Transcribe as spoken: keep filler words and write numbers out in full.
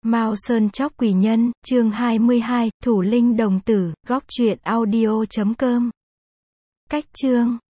Mao Sơn Chóc Quỷ Nhân, chương hai mươi hai, Thủ Linh Đồng Tử, góc truyện audio chấm com. Cách chương